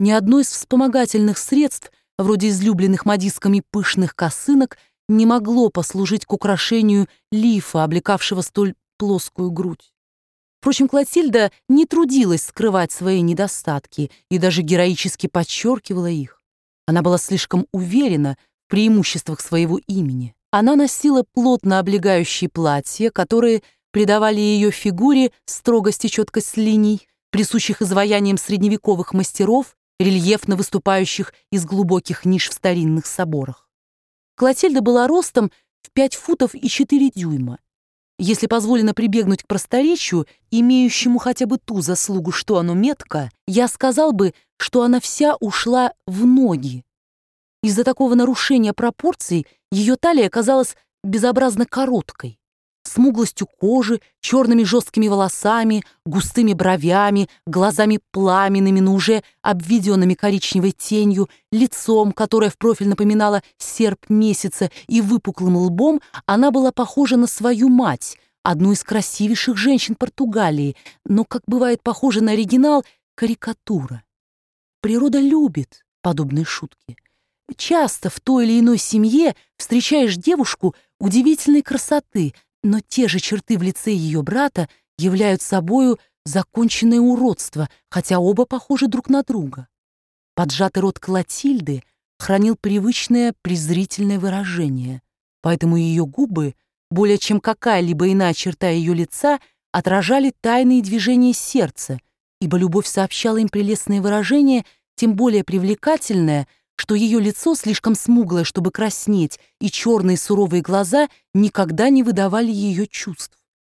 ни одно из вспомогательных средств, вроде излюбленных модистками пышных косынок, не могло послужить к украшению лифа, облекавшего столь плоскую грудь. Впрочем, Клотильда не трудилась скрывать свои недостатки и даже героически подчеркивала их. Она была слишком уверена в преимуществах своего имени. Она носила плотно облегающие платья, которые придавали ее фигуре строгость и четкость линий, присущих изваяниям средневековых мастеров, рельефно выступающих из глубоких ниш в старинных соборах. Клотильда была ростом в 5 футов и 4 дюйма. Если позволено прибегнуть к просторечию, имеющему хотя бы ту заслугу, что оно метко, я сказал бы, что она вся ушла в ноги. Из-за такого нарушения пропорций ее талия казалась безобразно короткой. Смуглостью кожи, черными жесткими волосами, густыми бровями, глазами пламенными, но уже обведенными коричневой тенью, лицом, которое в профиль напоминало серп месяца, и выпуклым лбом, она была похожа на свою мать, одну из красивейших женщин Португалии, но, как бывает похожа на оригинал, карикатура. Природа любит подобные шутки. Часто в той или иной семье встречаешь девушку удивительной красоты, но те же черты в лице ее брата являют собою законченное уродство, хотя оба похожи друг на друга. Поджатый рот Клотильды хранил привычное презрительное выражение, поэтому ее губы, более чем какая-либо иная черта ее лица, отражали тайные движения сердца, ибо любовь сообщала им прелестное выражение, тем более привлекательное, что ее лицо слишком смуглое, чтобы краснеть, и черные суровые глаза никогда не выдавали ее чувств.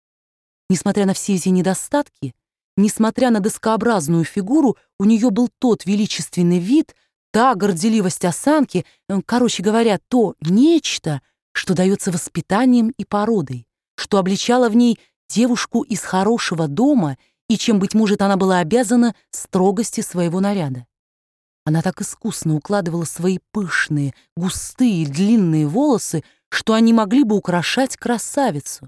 Несмотря на все эти недостатки, несмотря на доскообразную фигуру, у нее был тот величественный вид, та горделивость осанки, короче говоря, то нечто, что дается воспитанием и породой, что обличало в ней девушку из хорошего дома и чем, быть может, она была обязана строгости своего наряда. Она так искусно укладывала свои пышные, густые, длинные волосы, что они могли бы украшать красавицу.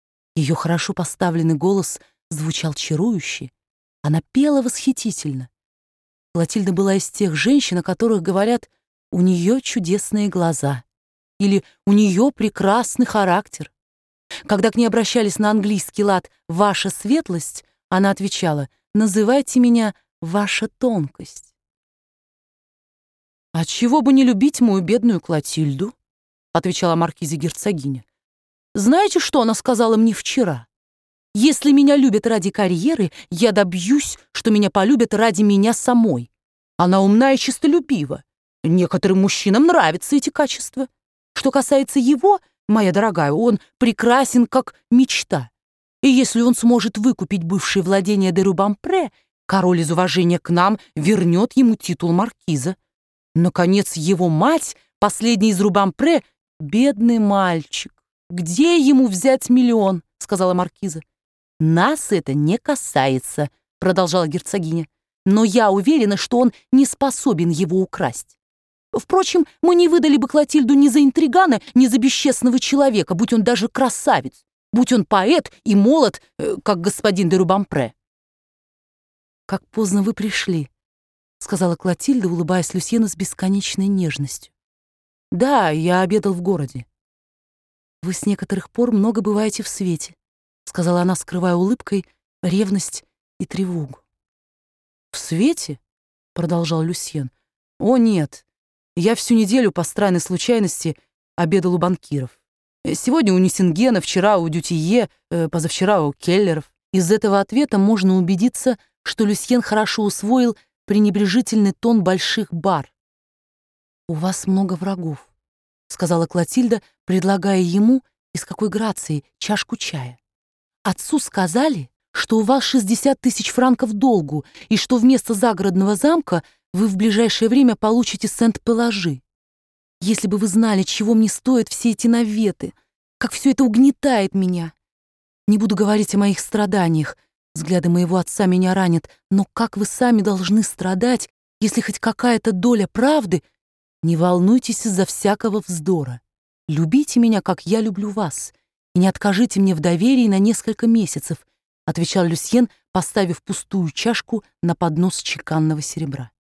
Ее хорошо поставленный голос звучал чарующе. Она пела восхитительно. Клотильда была из тех женщин, о которых говорят «у нее чудесные глаза» или «у нее прекрасный характер». Когда к ней обращались на английский лад «ваша светлость», она отвечала «называйте меня ваша тонкость». «Отчего бы не любить мою бедную Клотильду?» — отвечала маркиза-герцогиня. «Знаете, что она сказала мне вчера? Если меня любят ради карьеры, я добьюсь, что меня полюбят ради меня самой. Она умна и честолюбива. Некоторым мужчинам нравятся эти качества. Что касается его, моя дорогая, он прекрасен, как мечта. И если он сможет выкупить бывшие владения де Рубампре, король из уважения к нам вернет ему титул маркиза. Наконец, его мать, последний из Рубампре, бедный мальчик. Где ему взять 1 миллион?» — сказала маркиза. «Нас это не касается», — продолжала герцогиня. «Но я уверена, что он не способен его украсть. Впрочем, мы не выдали бы Клотильду ни за интригана, ни за бесчестного человека, будь он даже красавец, будь он поэт и молод, как господин де Рубампре». «Как поздно вы пришли», — сказала Клотильда, улыбаясь Люсьену с бесконечной нежностью. «Да, я обедал в городе». «Вы с некоторых пор много бываете в свете», — сказала она, скрывая улыбкой ревность и тревогу. «В свете?» — продолжал Люсьен. «О, нет, я всю неделю по странной случайности обедал у банкиров. Сегодня у Нюсингена, вчера у Дютье, позавчера у Келлеров». Из этого ответа можно убедиться, что Люсьен хорошо усвоил пренебрежительный тон больших бар. «У вас много врагов», — сказала Клотильда, предлагая ему, и с какой грацией, чашку чая. «Отцу сказали, что у вас 60 000 франков долгу, и что вместо загородного замка вы в ближайшее время получите Сент-Пелажи. Если бы вы знали, чего мне стоят все эти наветы, как все это угнетает меня. Не буду говорить о моих страданиях, взгляды моего отца меня ранят, но как вы сами должны страдать, если хоть какая-то доля правды? Не волнуйтесь из-за всякого вздора. Любите меня, как я люблю вас, и не откажите мне в доверии на несколько месяцев», — отвечал Люсьен, поставив пустую чашку на поднос чеканного серебра.